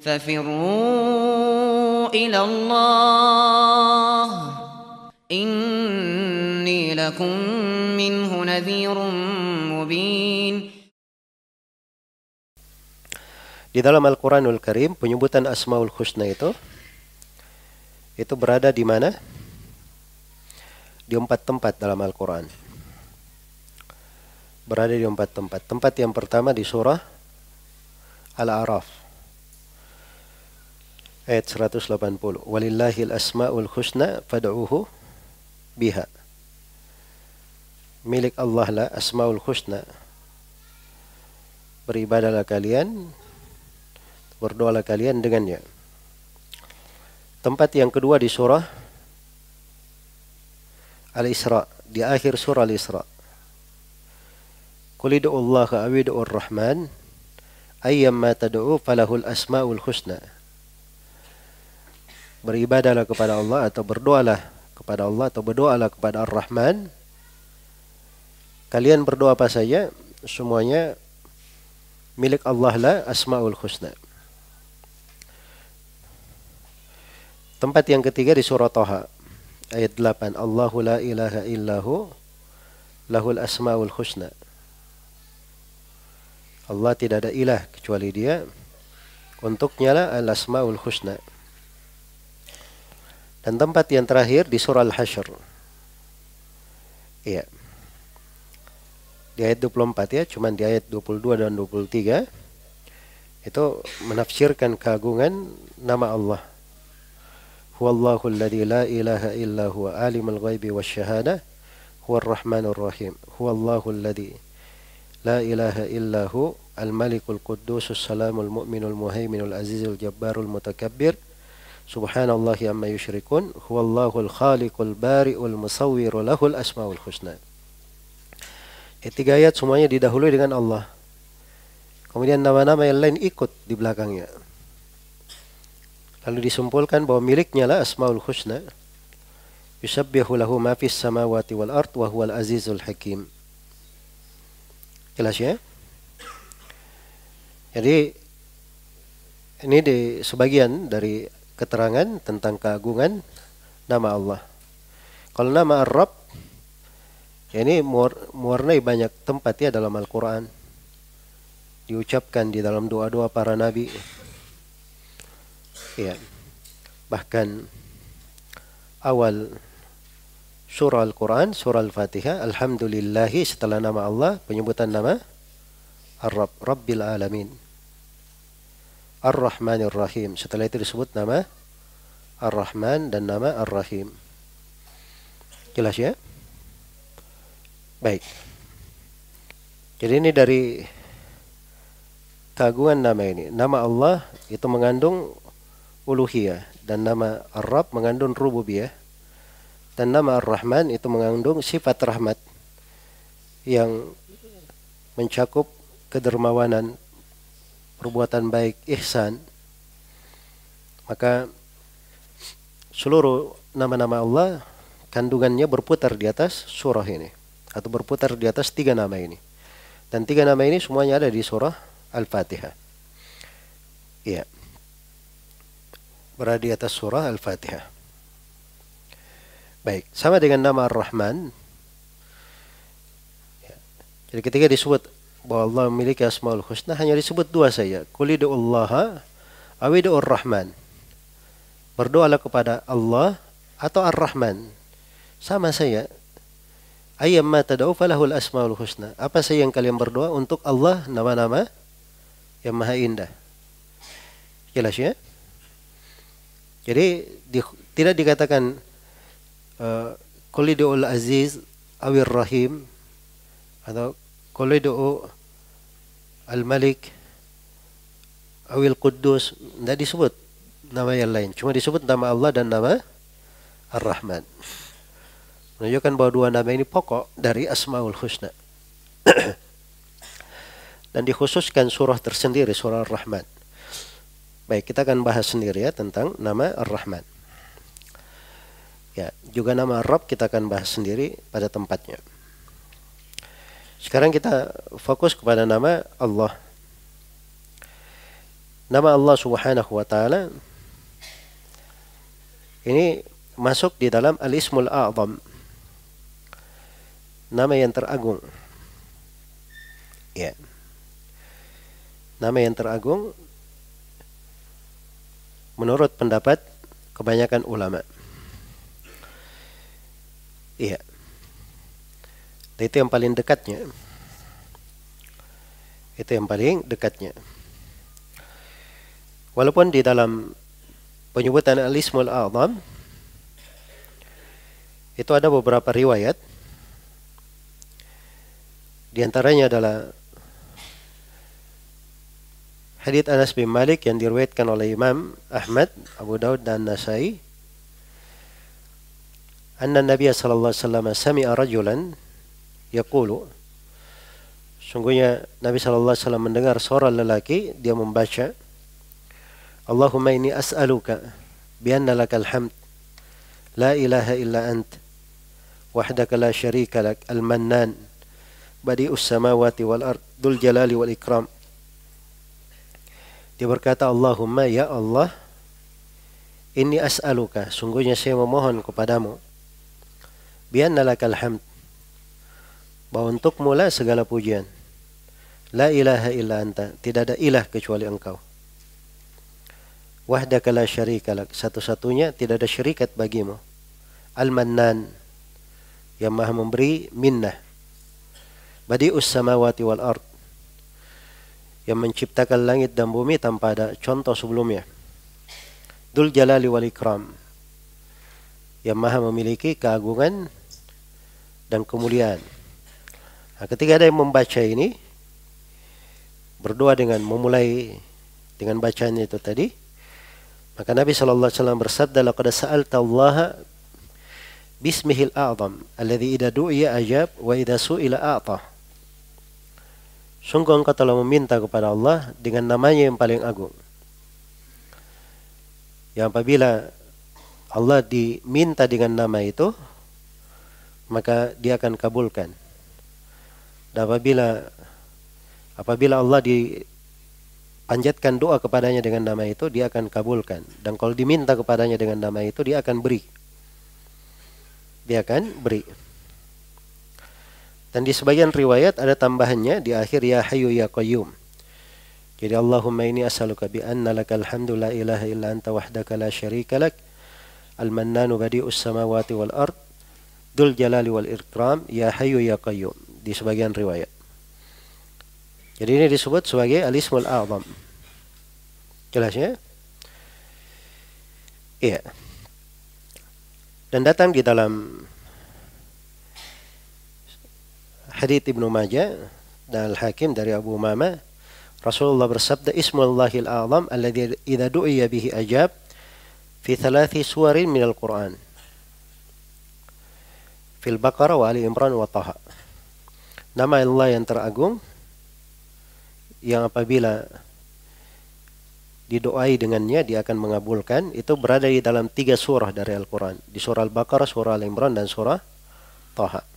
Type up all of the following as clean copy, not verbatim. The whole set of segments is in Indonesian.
ففروا إلى الله إني لكم منه نذير مبين. Di dalam Al-Quranul Karim, penyebutan Asmaul Husna itu berada di mana? Di 4 tempat dalam Al-Quran. Berada di 4 tempat. Tempat yang pertama di surah Al-A'raf. Ayat 180. Walillahil asma'ul husna fad'uhu biha. Milik Allah lah Asma'ul Husna. Beribadahlah kalian, berdoalah kalian dengannya. Tempat yang kedua di surah Al-Isra, di akhir surah Al-Isra. Qul ud'ullaha aw ud'ur rahman ayyamma tad'u falahul asmaul husna. Beribadahlah kepada Allah atau berdoalah kepada Allah atau berdoalah kepada Ar-Rahman. Kalian berdoa apa saja, semuanya milik Allah lah Asmaul Husna. Tempat yang ketiga di surah Thaha ayat 8. Allahu la ilaha illahu lahul asmaul husna. Allah tidak ada ilah kecuali Dia, untuknya lah al asmaul husna. Dan tempat yang terakhir di surah Al-Hasyr. Iya. Di ayat 24 ya, cuman di ayat 22 dan 23 itu menafsirkan keagungan nama Allah. Huwallahu alladzi la ilaha illa huwa alimul ghaibi wasyahadah huwar rahmanur rahim. Huwallahu alladzi la ilaha illa hu al-malikul quddusus salamul mu'minul muhaiminul azizul jabbarul mutakabbir. Subhanallahi amma yusyrikun. Huwallahul khaliqul bari'ul musawwiru lahul asmaul husna. 3 ayat semuanya didahului dengan Allah. Kemudian nama-nama yang lain ikut di belakangnya. Lalu disimpulkan bahwa miliknya lah Asmaul Husna. Yusabbihu lahu ma fis samawati wal ard wa huwal azizul hakim. Jelas ya? Jadi ini di sebagian dari keterangan tentang keagungan nama Allah. Kalau nama Ar-Rabb, ya ini mewarnai banyak tempat ya dalam Al-Quran. Diucapkan di dalam doa-doa para nabi. Ya. Bahkan awal surah Al-Quran, surah Al-Fatihah, Alhamdulillahi, setelah nama Allah, penyebutan nama Ar-Rabb, Rabbil Alamin. Ar-Rahmanir Rahim. Setelah itu disebut nama Ar-Rahman dan nama Ar-Rahim. Jelas ya? Baik. Jadi ini dari keagungan nama ini. Nama Allah itu mengandung uluhiyah, dan nama Ar-Rabb mengandung rububiyah, dan nama Ar-Rahman itu mengandung sifat rahmat yang mencakup kedermawanan, perbuatan baik, ihsan. Maka seluruh nama-nama Allah kandungannya berputar di atas surah ini, atau berputar di atas 3 nama ini. Dan 3 nama ini semuanya ada di surah Al-Fatihah. Iya. Berada di atas surah Al-Fatihah. Baik, sama dengan nama Ar-Rahman. Ya. Jadi ketika disebut bahwa Allah memiliki Asmaul Husna, hanya disebut 2 saja. Qul ud'ullaha aw ud'ur Rahman. Berdoalah kepada Allah atau Ar-Rahman. Sama saja. Ayyamma tad'u falahul asmaul husna. Apa saja yang kalian berdoa, untuk Allah nama-nama yang maha indah. Jelas ya? Jadi tidak dikatakan Qul ud'ul aziz awir rahim, atau Qul ud'u al-malik awil quddus. Tidak disebut nama yang lain, cuma disebut nama Allah dan nama Ar-Rahman. Menunjukkan bahwa 2 nama ini pokok dari Asmaul Husna. Dan dikhususkan surah tersendiri, surah Ar-Rahman. Baik, kita akan bahas sendiri ya tentang nama Ar-Rahman. Ya, juga nama Ar-Rabb kita akan bahas sendiri pada tempatnya. Sekarang kita fokus kepada nama Allah. Nama Allah Subhanahu wa taala ini masuk di dalam Al-Ismul A'zam, nama yang teragung. Ya. Nama yang teragung menurut pendapat kebanyakan ulama. Iya. Itu yang paling dekatnya. Itu yang paling dekatnya. Walaupun di dalam penyebutan Al-Ismul A'zam itu ada beberapa riwayat. Di antaranya adalah hadits Anas bin Malik yang diriwayatkan oleh Imam Ahmad, Abu Daud dan Nasai. Anna Nabiya sallallahu alaihi wasallam sami'a rajulan yaqulu. Sungguhnya Nabi sallallahu alaihi wasallam mendengar seorang lelaki, dia membaca, Allahumma inni as'aluka bi anna lakal hamd la ilaha illa ant wahdaka la syarika lak al-mannan badi'us samawati wal ard dzul jalali wal ikram. Dia berkata, Allahumma, ya Allah, inni as'aluka, sungguhnya saya memohon kepadamu, bi anna lakal hamd, bahwa untukmu lah segala pujian, la ilaha illa anta, tidak ada ilah kecuali engkau, wahdaka la syarika lak, satu-satunya tidak ada syarikat bagimu, al-mannan, yang maha memberi minnah, badi'us samawati wal ard, yang menciptakan langit dan bumi tanpa ada contoh sebelumnya, dzul jalali wal ikram, yang maha memiliki keagungan dan kemuliaan. Nah, ketika ada yang membaca ini, berdoa dengan memulai dengan bacaannya itu tadi, maka Nabi sallallahu alaihi wasallam bersabda, laqad sa'alta Allah bismihil a'zam alladzi idza du'iya ajab wa idza su'ila a'ta. Sungguh engkau telah meminta kepada Allah dengan namanya yang paling agung, yang apabila Allah diminta dengan nama itu, maka dia akan kabulkan. Dan apabila Allah dipanjatkan doa kepadanya dengan nama itu, dia akan kabulkan. Dan kalau diminta kepadanya dengan nama itu, dia akan beri. Dia akan beri. Dan di sebagian riwayat ada tambahannya di akhir, ya hayyu ya qayyum. Jadi Allahumma inni as'aluka bi anna lakal hamdu la ilaha illa anta wahdaka la syarika lak al-mannanu badi'us samawati wal ard dzul jalali wal ikram ya hayyu ya qayyum, di sebagian riwayat. Jadi ini disebut sebagai Al-Ismul A'zam. Jelas ya? Iya. Dan datang di dalam hadits Ibnu Majah dan Al-Hakim dari Abu Umamah, Rasulullah bersabda, Ismullahil A'zam alladzi idza du'iya bihi ajab fi thalathi suwarin minal Qur'an. Fil Baqarah wa Ali Imran wa Taha. Nama Allah yang teragung yang apabila didoai dengannya dia akan mengabulkan, itu berada di dalam 3 surah dari Al-Quran, di surah Al-Baqarah, surah Al-Imran, dan surah Taha.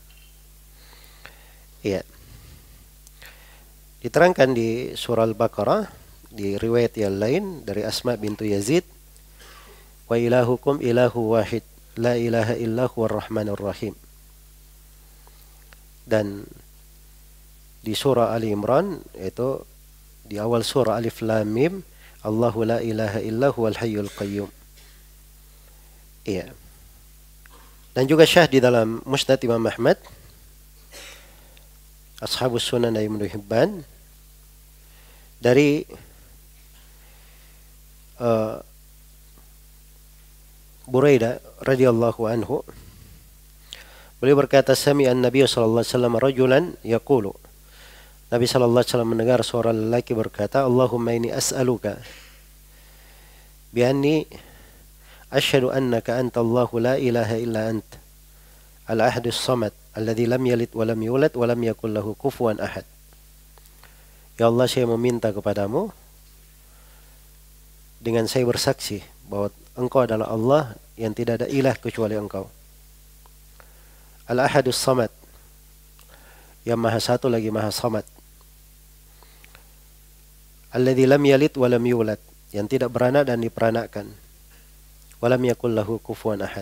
Iya. Diterangkan di surah Al-Baqarah di riwayat yang lain dari Asma bintu Yazid, wa ilahukum ilahu wahid la ilaha illa huwar rahmanur rahim. Dan di surah Ali Imran itu di awal surah Alif Lam Mim, Allahu la ilaha illa huwal hayyul qayyum. Iya. Dan juga syah di dalam Musnad Imam Ahmad, Ashabus Sunan Ibnu Hibban, dari Buraidah radhiyallahu anhu, beliau berkata, sami'an Nabi sallallahu alaihi wasallam rajulan yaqulu, Nabi sallallahu alaihi wasallam mendengar seorang lelaki berkata, Allahumma inni as'aluka bi anni asyhadu annaka anta Allahu la ilaha illa ant al-ahadus samad alladzi lam yalid wa lam yulad wa lam yakul lahu kufuwan ahad. Ya Allah, saya meminta kepadamu dengan saya bersaksi bahwa Engkau adalah Allah yang tidak ada ilah kecuali Engkau, al-ahadus samad, yang maha satu lagi maha samad, Alladzi lam yalid wa lam yulad, yang tidak beranak dan diperanakkan. Wa lam yakul lahu kufuwan ahad.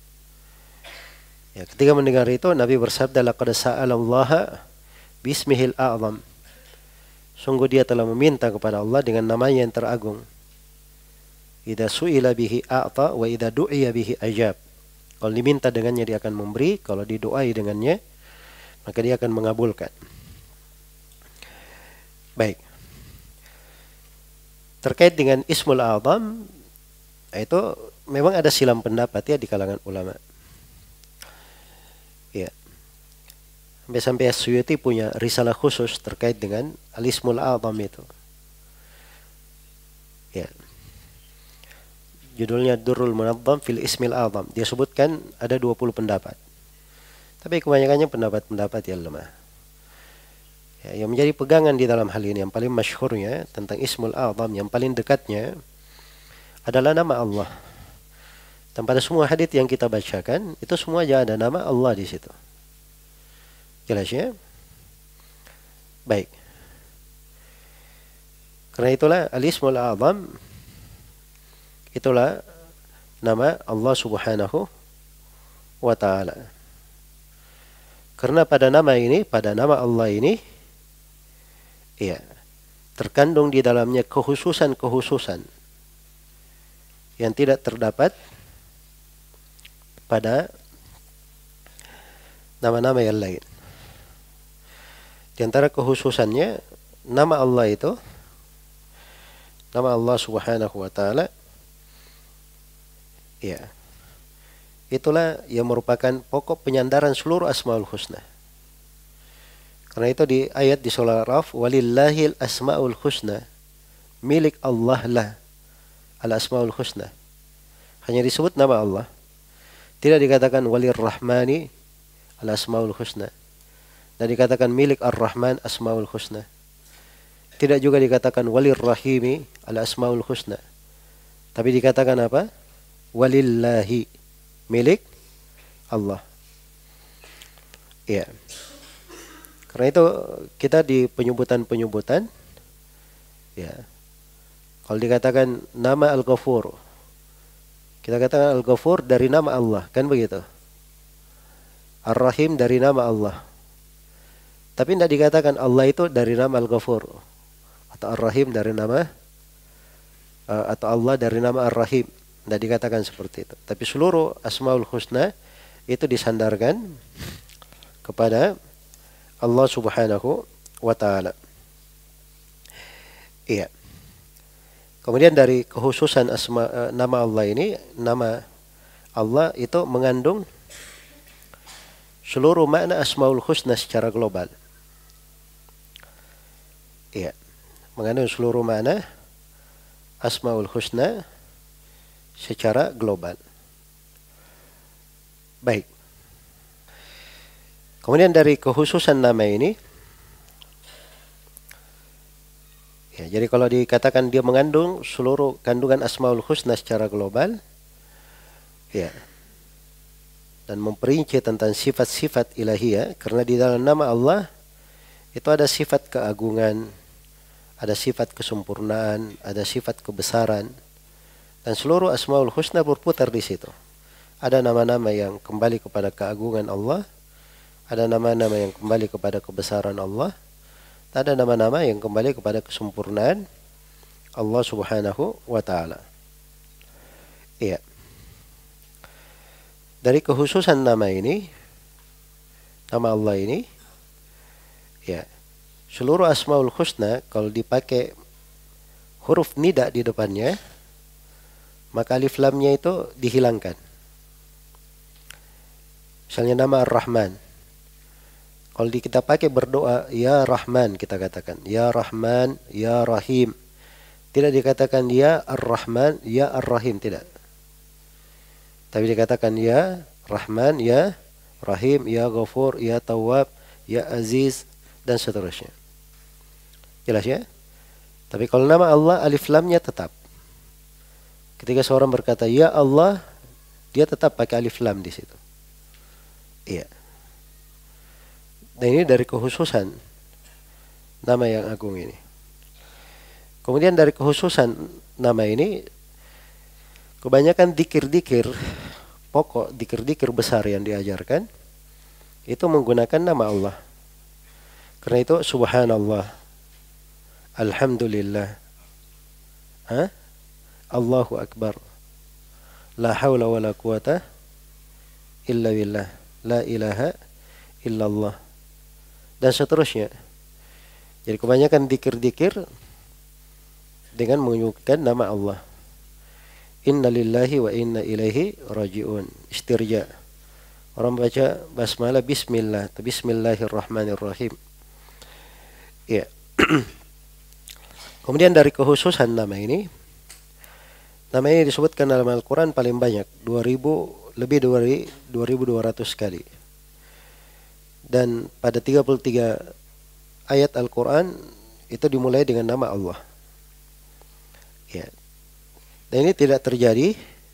Ya, ketika mendengar itu Nabi bersabda, laqad sa'alallaha bismihil a'zam. Sungguh dia telah meminta kepada Allah dengan namanya yang teragung. Idza su'ila bihi a'ta wa idza du'iya bihi ajab. Kalau diminta dengannya dia akan memberi, kalau didoai dengannya maka dia akan mengabulkan. Baik. Terkait dengan Ismul A'zam, itu memang ada silang pendapat ya di kalangan ulama. Ya. Sampai Suyuti punya risalah khusus terkait dengan Al-Ismul A'zam itu. Ya. Judulnya Durrul Munazzam fil Ismil A'zam. Dia sebutkan ada 20 pendapat. Tapi kebanyakannya pendapat-pendapat yang lemah. Ya, yang menjadi pegangan di dalam hal ini, yang paling masyhurnya tentang Ismul A'zam, yang paling dekatnya adalah nama Allah. Dan pada semua hadits yang kita bacakan, itu semua ada nama Allah di situ. Jelas ya? Baik. Karena itulah Al-Ismul A'zam, itulah nama Allah Subhanahu wa Ta'ala. Karena pada nama ini, pada nama Allah ini, ya, terkandung di dalamnya kekhususan-kekhususan yang tidak terdapat pada nama-nama yang lain. Di antara kekhususannya, nama Allah itu, nama Allah Subhanahu wa Ta'ala, ya, itulah yang merupakan pokok penyandaran seluruh Asmaul Husna. Karena itu di ayat di surah Al-Araf, walillahil asmaul husna, milik Allah lah al-asmaul husna. Hanya disebut nama Allah. Tidak dikatakan walirrahmani al-asmaul husna. Dan dikatakan milik ar-Rahman asmaul husna. Tidak juga dikatakan walirrahimi al-asmaul husna. Tapi dikatakan apa? Walillahi, milik Allah. Ya. Karena itu kita di penyebutan-penyebutan, ya, kalau dikatakan nama Al-Ghafur, kita katakan Al-Ghafur dari nama Allah, kan begitu? Ar-Rahim dari nama Allah. Tapi tidak dikatakan Allah itu dari nama Al-Ghafur, atau Ar-Rahim dari nama, atau Allah dari nama Ar-Rahim. Tidak dikatakan seperti itu. Tapi seluruh Asmaul Husna itu disandarkan kepada Allah Subhanahu wa Ta'ala. Iya. Kemudian dari kekhususan nama Allah ini, nama Allah itu mengandung seluruh makna Asmaul Husna secara global. Iya. Mengandung seluruh makna Asmaul Husna secara global. Baik. Kemudian dari kekhususan nama ini, ya, jadi kalau dikatakan dia mengandung seluruh kandungan Asmaul Husna secara global, ya, dan memperinci tentang sifat-sifat ilahiyah, karena di dalam nama Allah itu ada sifat keagungan, ada sifat kesempurnaan, ada sifat kebesaran, dan seluruh Asmaul Husna berputar di situ. Ada nama-nama yang kembali kepada keagungan Allah, ada nama-nama yang kembali kepada kebesaran Allah, ada nama-nama yang kembali kepada kesempurnaan Allah Subhanahu wa Ta'ala. Iya. Dari kekhususan nama ini, nama Allah ini, ya, seluruh Asmaul Husna kalau dipakai huruf nida di depannya, maka alif lamnya itu dihilangkan. Misalnya nama Ar-Rahman, kalau kita pakai berdoa, ya Rahman, kita katakan ya Rahman, ya Rahim. Tidak dikatakan ya Ar-Rahman, ya Ar-Rahim, tidak. Tapi dikatakan ya Rahman, ya Rahim, ya Ghafur, ya Tawwab, ya Aziz, dan seterusnya. Jelas ya? Tapi kalau nama Allah, alif lamnya tetap. Ketika seorang berkata ya Allah, dia tetap pakai alif lam di situ. Iya. Dan ini dari kekhususan nama yang agung ini. Kemudian dari kekhususan nama ini, kebanyakan dikir-dikir pokok, dikir-dikir besar yang diajarkan itu menggunakan nama Allah. Karena itu subhanallah, alhamdulillah, Allahu akbar, la haula wa la quwata illa billah, la ilaha illallah, dan seterusnya. Jadi kebanyakan dikir-dikir dengan menyebutkan nama Allah. Inna lillahi wa inna ilaihi raji'un. Istirja. Orang baca basmalah bismillah, bismillahirrahmanirrahim. Ya. Kemudian dari kekhususan nama ini disebutkan dalam Al-Quran paling banyak, lebih dari 2200 kali. Dan pada 33 ayat Al-Quran itu dimulai dengan nama Allah. Ya. Dan ini tidak terjadi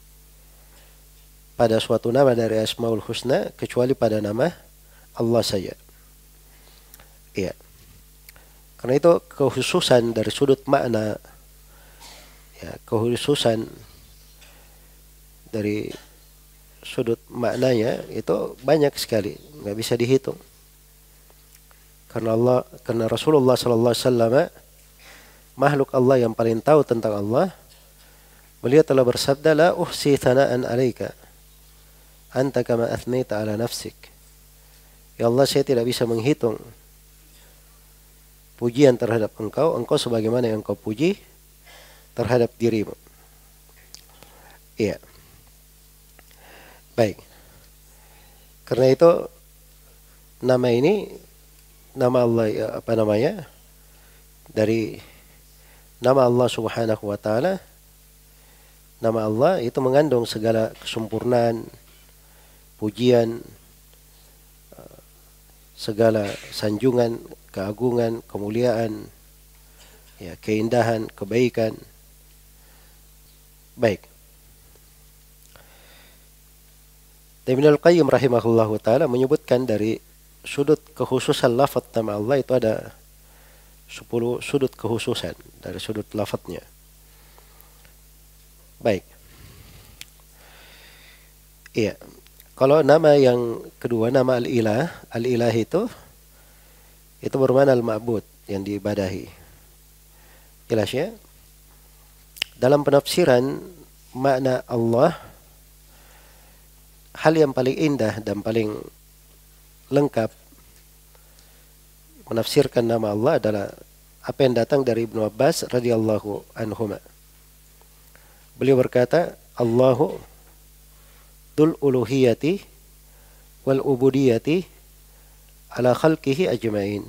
pada suatu nama dari Asmaul Husna kecuali pada nama Allah saja. Ya. Karena itu kekhususan dari sudut makna, ya, kekhususan dari sudut maknanya itu banyak sekali, nggak bisa dihitung. Karena Rasulullah sallallahu alaihi wasallam, makhluk Allah yang paling tahu tentang Allah, beliau telah bersabda, la uhsi thana'an 'alaika anta kama athnaita 'ala nafsik. Ya Allah, saya tidak bisa menghitung pujian terhadap engkau sebagaimana yang engkau puji terhadap dirimu. Iya. Baik. Karena itu nama ini, nama Allah, apa namanya, dari nama Allah subhanahu wa ta'ala, nama Allah itu mengandung segala kesempurnaan, pujian, segala sanjungan, keagungan, kemuliaan, ya, keindahan, kebaikan. Baik. Ibnu Al-Qayyim rahimahullahu ta'ala menyebutkan dari sudut kekhususan lafaz nama Allah itu ada 10 sudut kekhususan dari sudut lafaznya. Baik. Iya. Kalau nama yang kedua, nama Al-Ilah, Al-Ilah itu bermakna al-ma'bud, yang diibadahi. Jelas ya? Dalam penafsiran makna Allah, hal yang paling indah dan paling lengkap menafsirkan nama Allah adalah apa yang datang dari Ibnu Abbas radhiyallahu anhuma. Beliau berkata, Allahu dzul uluhiyati wal ubudiyati ala khalqihi ajmain.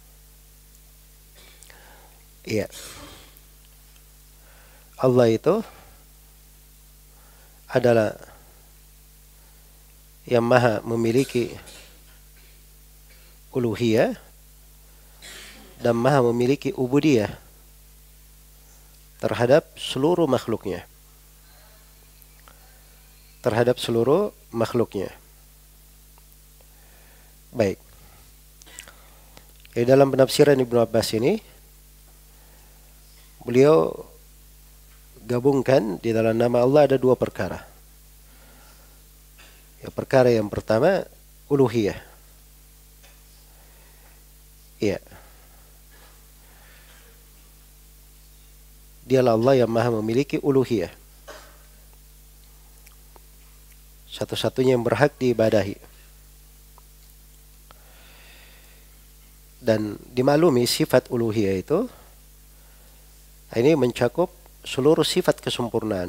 Iya. Allah itu adalah yang maha memiliki uluhiyah dan maha memiliki ubudiyah terhadap seluruh makhluknya. Baik. Di dalam penafsiran Ibnu Abbas ini, beliau gabungkan di dalam nama Allah ada 2 perkara. Ya, perkara yang pertama uluhiyah. Iya. Dialah Allah yang maha memiliki uluhiyah, satu-satunya yang berhak diibadahi. Dan dimaklumi sifat uluhiyah itu ini mencakup seluruh sifat kesempurnaan,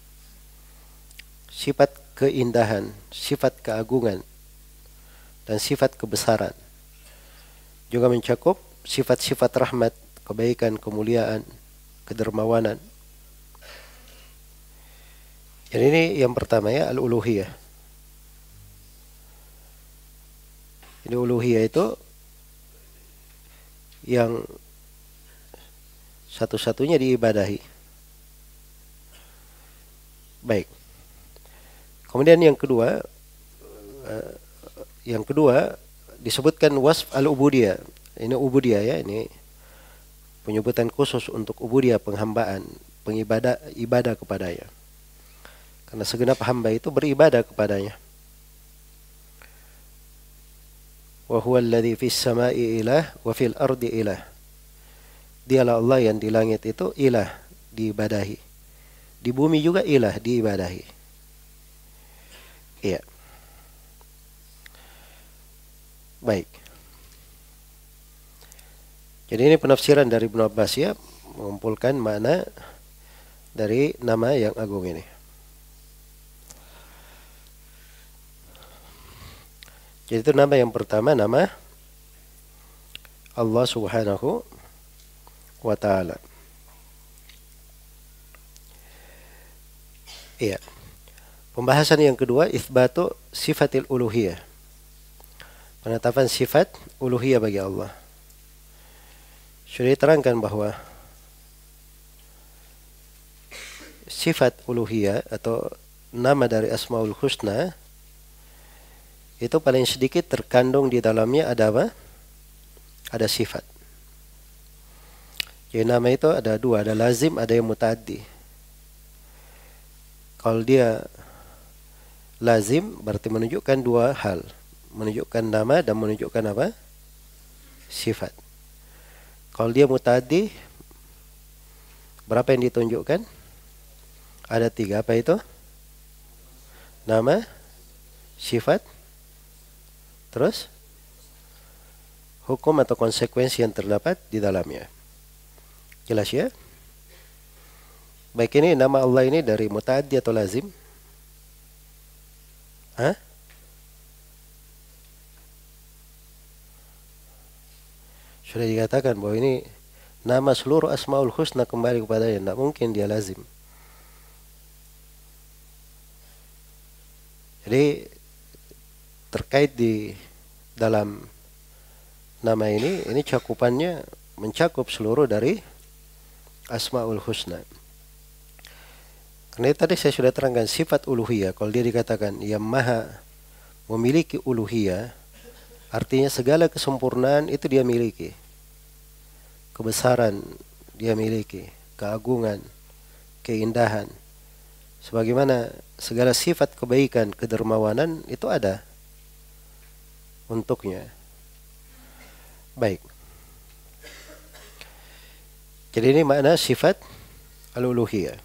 sifat keindahan, sifat keagungan, dan sifat kebesaran. Juga mencakup sifat-sifat rahmat, kebaikan, kemuliaan, kedermawanan. Jadi ini yang pertama ya, al-uluhiyah. Ini uluhiyah itu yang satu-satunya diibadahi. Baik. Kemudian yang kedua, disebutkan wasf al-ubudiyah. Ini ubudiyah ya, ini penyebutan khusus untuk ubudiyah, penghambaan, ibadah kepadanya. Karena segenap hamba itu beribadah kepadanya. Wa huwa alladhi fis sama'i ilah wa fil ardi ilah. Dialah Allah yang di langit itu ilah, diibadahi. Di bumi juga ilah, diibadahi. Iya. Baik. Jadi ini penafsiran dari Ibnu Abbas ya, mengumpulkan makna dari nama yang agung ini. Jadi itu nama yang pertama, nama Allah Subhanahu wa Ta'ala. Iya. Pembahasan yang kedua, itsbatu sifatil uluhiyah. Penetapan sifat uluhiyah bagi Allah. Sudah diterangkan bahwa sifat uluhiyah atau nama dari Asmaul Husna itu paling sedikit terkandung di dalamnya ada apa? Ada sifat. Jadi nama itu ada dua, ada lazim, ada yang mutaaddi. Kalau dia lazim berarti menunjukkan dua hal, menunjukkan nama dan menunjukkan apa? Sifat. Kalau dia mutaaddi, berapa yang ditunjukkan? Ada tiga, apa itu? Nama, sifat, terus hukum atau konsekuensi yang terdapat di dalamnya. Jelas ya? Baik, ini nama Allah ini dari mutaaddi atau lazim? Hah? Sudah dikatakan bahwa ini nama seluruh Asmaul Husna kembali kepadanya. Tidak mungkin dia lazim. Jadi terkait di dalam nama ini cakupannya mencakup seluruh dari Asmaul Husna. Karena tadi saya sudah terangkan sifat uluhiyah. Kalau dia dikatakan yang maha memiliki uluhiyah, artinya segala kesempurnaan itu dia miliki. Kebesaran dia miliki, keagungan, keindahan. Sebagaimana segala sifat kebaikan, kedermawanan itu ada untuknya. Baik. Jadi ini makna sifat al-uluhiyah.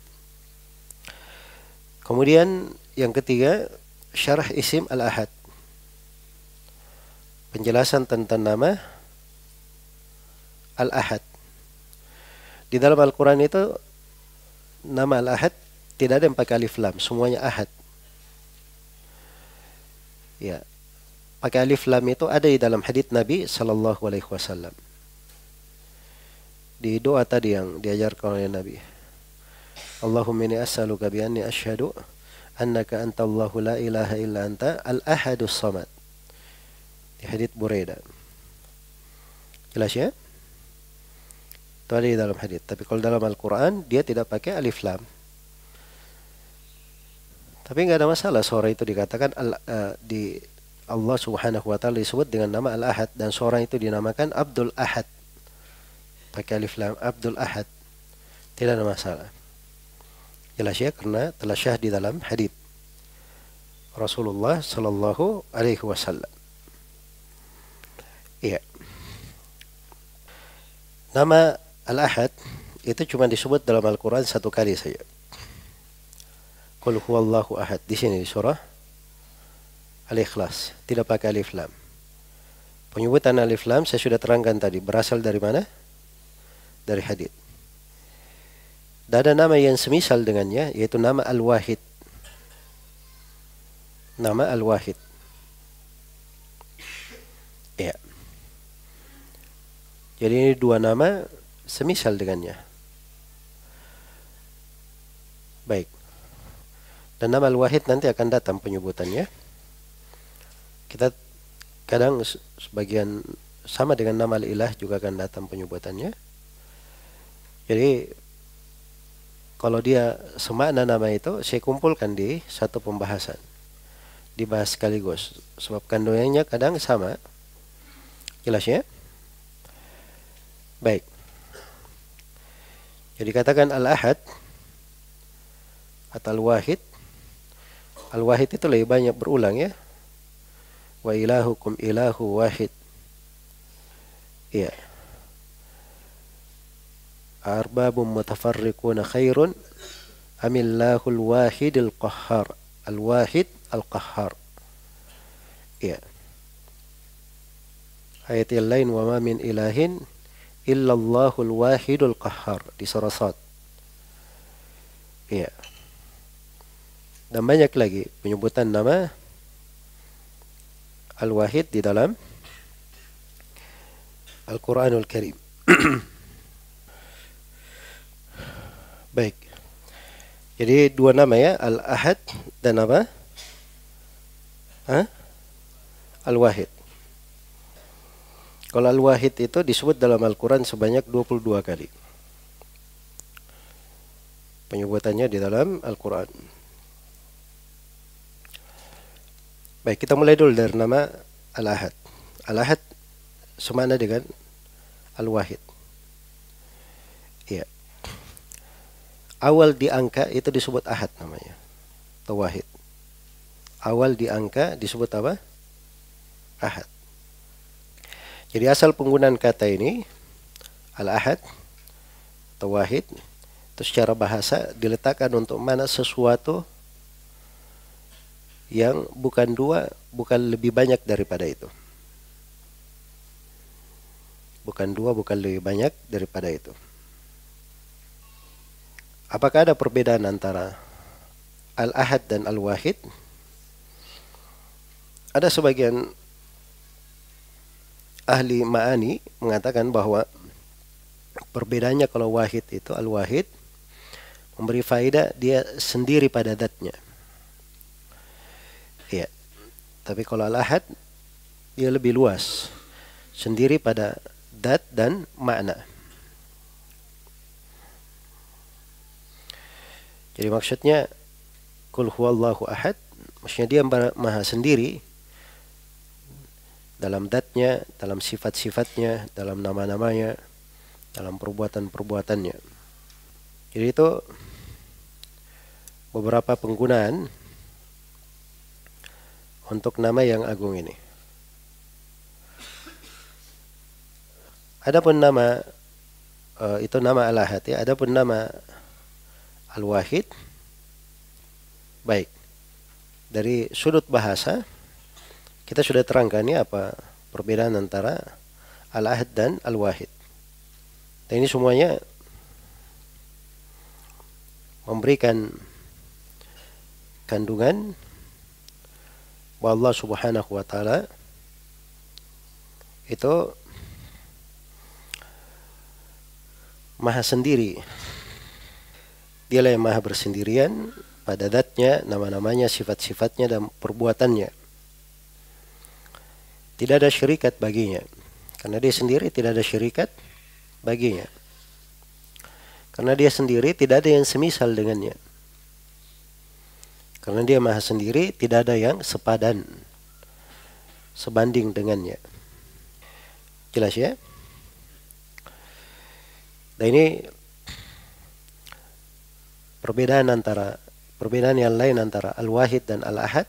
Kemudian yang ketiga, syarah isim al-ahad. Penjelasan tentang nama Al-Ahad. Di dalam Al-Quran itu nama Al-Ahad tidak ada yang pakai alif lam, semuanya ahad. Ya, pakai alif lam itu ada di dalam hadits Nabi Sallallahu Alaihi Wasallam. Di doa tadi yang diajarkan oleh Nabi. Allahumma inni as'aluka bi anni asyhadu annaka antallahu la ilaha illa anta al-ahadus samad. Di hadits Buraidah. Jelas ya? Itu ada di dalam hadits. Tapi kalau dalam Al-Quran dia tidak pakai alif lam. Tapi nggak ada masalah seorang itu dikatakan di Allah Subhanahu wa Ta'ala disebut dengan nama Al-Ahad dan seorang itu dinamakan Abdul Ahad. Pakai alif lam, Abdul Ahad. Tidak ada masalah. Jelas ya, karena telah syah di dalam hadits Rasulullah Sallallahu Alaihi Wasallam. Iya. Nama Al-Ahad itu cuma disebut dalam Al-Quran satu kali saja. Qul huwallahu ahad. Di sini di surah Al-Ikhlas. Tidak pakai alif lam. Penyebutan alif lam saya sudah terangkan tadi. Berasal dari mana? Dari hadits. Dan ada nama yang semisal dengannya, yaitu nama Al-Wahid. Nama Al-Wahid. Ya. Jadi ini dua nama semisal dengannya. Baik. Dan nama Al-Wahid nanti akan datang penyebutannya. Kita kadang sebagian sama dengan nama Al-Ilah juga akan datang penyebutannya. Jadi kalau dia semakna nama itu saya kumpulkan di satu pembahasan. Dibahas sekaligus. Sebab kandungannya kadang sama. Jelas ya? Baik. Jadi katakan Al-Ahad atau Al-Wahid. Al-Wahid itu lebih banyak berulang ya. Wa ilahukum ilahu wahid. Iya. Arbabun mutafarriquna khairun amillahul wahidil qahhar. Al-Wahid al-Qahhar. Iya. Ayat yang lain, wa ma min ilahin illallahul wahidul qahhar di surah Sad. Iya. Dan banyak lagi penyebutan nama Al-Wahid di dalam Al-Quranul Karim. Baik. Jadi dua nama ya, Al-Ahad dan apa? Al-Wahid. Kalau Al-Wahid itu disebut dalam Al-Quran sebanyak 22 kali. Penyebutannya di dalam Al-Quran. Baik, kita mulai dulu dari nama Al-Ahad. Al-Ahad semana dengan Al-Wahid. Iya. Awal di angka itu disebut Ahad namanya. Atau Wahid. Awal di angka disebut apa? Ahad. Jadi asal penggunaan kata ini Al-Ahad atau Wahid itu secara bahasa diletakkan untuk mana sesuatu yang bukan dua, bukan lebih banyak daripada itu. Bukan dua, bukan lebih banyak daripada itu. Apakah ada perbedaan antara Al-Ahad dan Al-Wahid? Ada sebagian ahli ma'ani mengatakan bahwa perbedaannya kalau Wahid itu, Al-Wahid memberi faedah dia sendiri pada zatnya. Iya. Tapi kalau Al-Ahad dia lebih luas, sendiri pada zat dan makna. Jadi maksudnya Qul huwallahu ahad, maksudnya dia maha sendiri dalam zatnya, dalam sifat-sifatnya, dalam nama-namanya, dalam perbuatan-perbuatannya. Jadi itu beberapa penggunaan untuk nama yang agung ini. Adapun nama itu nama Al-Ahad ya. Adapun nama Al-Wahid, baik. Dari sudut bahasa kita sudah terangkan ya apa perbedaan antara Al-Ahad dan Al-Wahid. Dan ini semuanya memberikan kandungan bahwa Allah Subhanahu wa taala itu maha sendiri. Dialah yang maha bersendirian pada zatnya, nama-namanya, sifat-sifatnya dan perbuatannya. Tidak ada syirikat baginya. Karena dia sendiri tidak ada syirikat baginya. Karena dia sendiri tidak ada yang semisal dengannya. Karena dia maha sendiri, tidak ada yang sepadan, sebanding dengannya. Jelas ya? Dan ini perbedaan yang lain antara Al-Wahid dan Al-Ahad.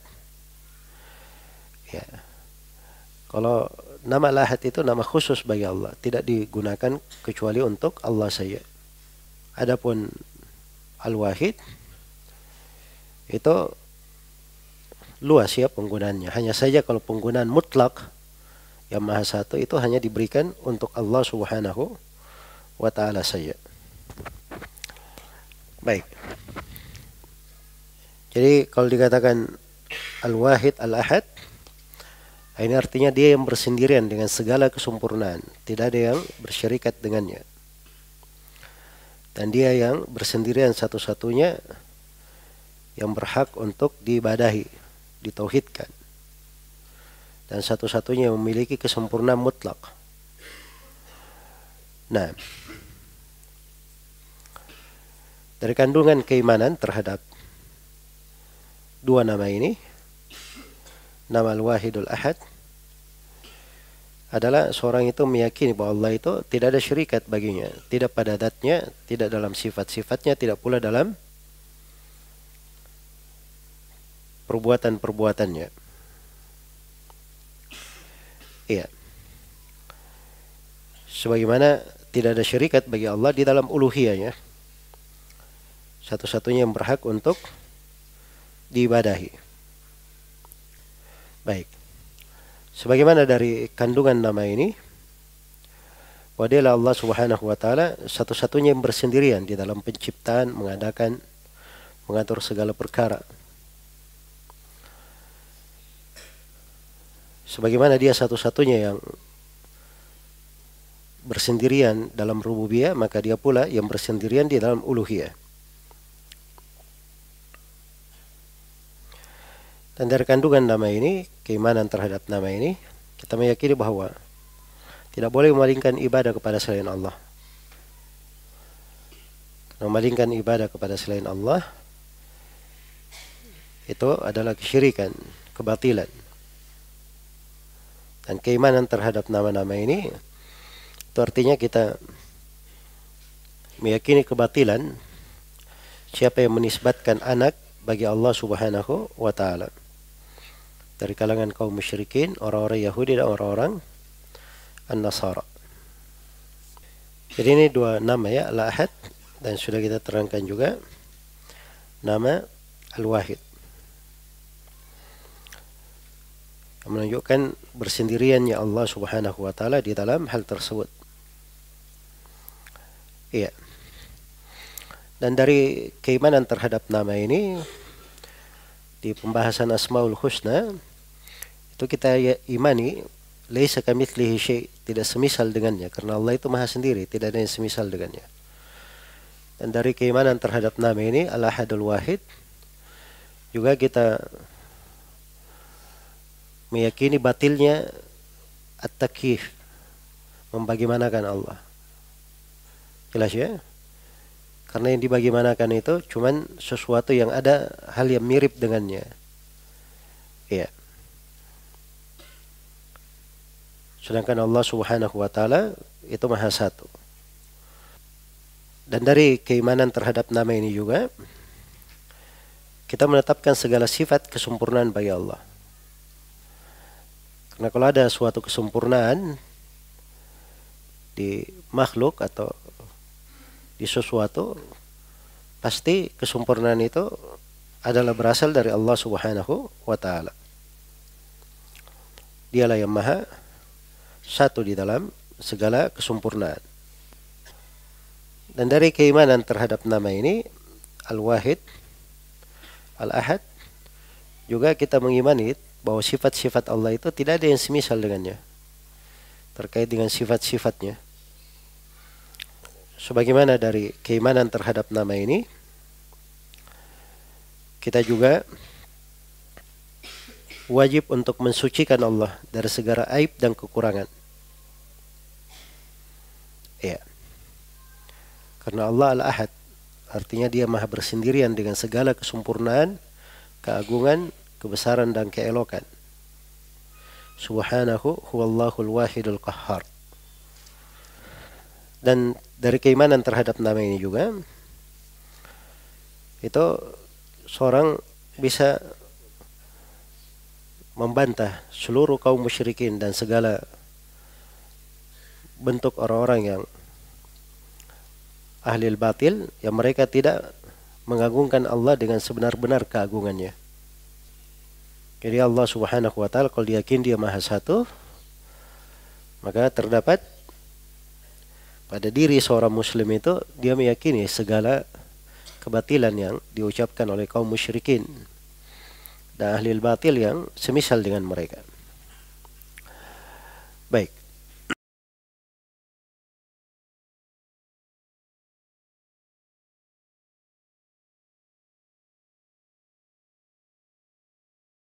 Ya. Kalau nama Al-Ahad itu nama khusus bagi Allah, tidak digunakan kecuali untuk Allah saja. Adapun Al-Wahid itu luas ya penggunaannya. Hanya saja kalau penggunaan mutlak yang maha satu itu hanya diberikan untuk Allah Subhanahu wa ta'ala saja. Baik. Jadi kalau dikatakan Al-Wahid, Al-Ahad, ini artinya dia yang bersendirian dengan segala kesempurnaan. Tidak ada yang bersyirikat dengannya. Dan dia yang bersendirian satu-satunya yang berhak untuk diibadahi, ditauhidkan. Dan satu-satunya yang memiliki kesempurnaan mutlak. Nah, dari kandungan keimanan terhadap dua nama ini, nama Al-Wahidul Ahad adalah seorang itu meyakini bahwa Allah itu tidak ada syirikat baginya, tidak pada zatnya, tidak dalam sifat-sifatnya, tidak pula dalam perbuatan-perbuatannya. Iya. Sebagaimana tidak ada syirikat bagi Allah di dalam uluhiyahnya. Satu-satunya yang berhak untuk diibadahi. Baik. Sebagaimana dari kandungan nama ini, bahwa dialah Allah Subhanahu wa taala satu-satunya yang bersendirian di dalam penciptaan, mengadakan, mengatur segala perkara. Sebagaimana dia satu-satunya yang bersendirian dalam rububiyah, maka dia pula yang bersendirian di dalam uluhiyah. Dan dari kandungan nama ini, keimanan terhadap nama ini, kita meyakini bahwa tidak boleh memalingkan ibadah kepada selain Allah. Memalingkan ibadah kepada selain Allah itu adalah kesyirikan, kebatilan. Dan keimanan terhadap nama-nama ini itu artinya kita meyakini kebatilan siapa yang menisbatkan anak bagi Allah Subhanahu wa taala. Dari kalangan kaum musyrikin, orang-orang Yahudi dan orang-orang An-Nasara. Jadi ini dua nama ya, Al-Ahad, dan sudah kita terangkan juga nama Al-Wahid. Yang menunjukkan bersendiriannya Allah Subhanahu wa taala di dalam hal tersebut. Iya. Dan dari keimanan terhadap nama ini di pembahasan Asmaul Husna itu kita imani laisa kamitslihi syai', tidak semisal dengannya, karena Allah itu maha sendiri, tidak ada yang semisal dengannya. Dan dari keimanan terhadap nama ini Al-Ahadul Wahid juga kita meyakini batilnya at-takyif, membagaimanakan Allah. Jelas ya? Karena yang dibagaimanakan itu cuman sesuatu yang ada hal yang mirip dengannya. Iya. Sedangkan Allah Subhanahu wa taala itu maha satu. Dan dari keimanan terhadap nama ini juga kita menetapkan segala sifat kesempurnaan bagi Allah. Karena kalau ada suatu kesempurnaan di makhluk atau di sesuatu, pasti kesempurnaan itu adalah berasal dari Allah Subhanahu wa taala. Dialah yang maha satu di dalam segala kesempurnaan. Dan dari keimanan terhadap nama ini Al-Wahid, Al-Ahad, juga kita mengimani bahwa sifat-sifat Allah itu tidak ada yang semisal dengannya terkait dengan sifat-sifatnya. Sebagaimana dari keimanan terhadap nama ini, kita juga wajib untuk mensucikan Allah dari segala aib dan kekurangan. Ya. Karena Allah Al-Ahad, artinya dia maha bersendirian dengan segala kesempurnaan, keagungan, kebesaran dan keelokan. Subhanahu huwallahul wahidul qahhar. Dan dari keimanan terhadap nama ini juga, itu seorang bisa membantah seluruh kaum musyrikin dan segala bentuk orang-orang yang ahli batil, yang mereka tidak mengagungkan Allah dengan sebenar-benar keagungannya. Jadi Allah Subhanahu wa taala kalau diyakini dia maha satu, maka terdapat pada diri seorang muslim itu dia meyakini segala kebatilan yang diucapkan oleh kaum musyrikin dan ahli batil yang semisal dengan mereka. Baik.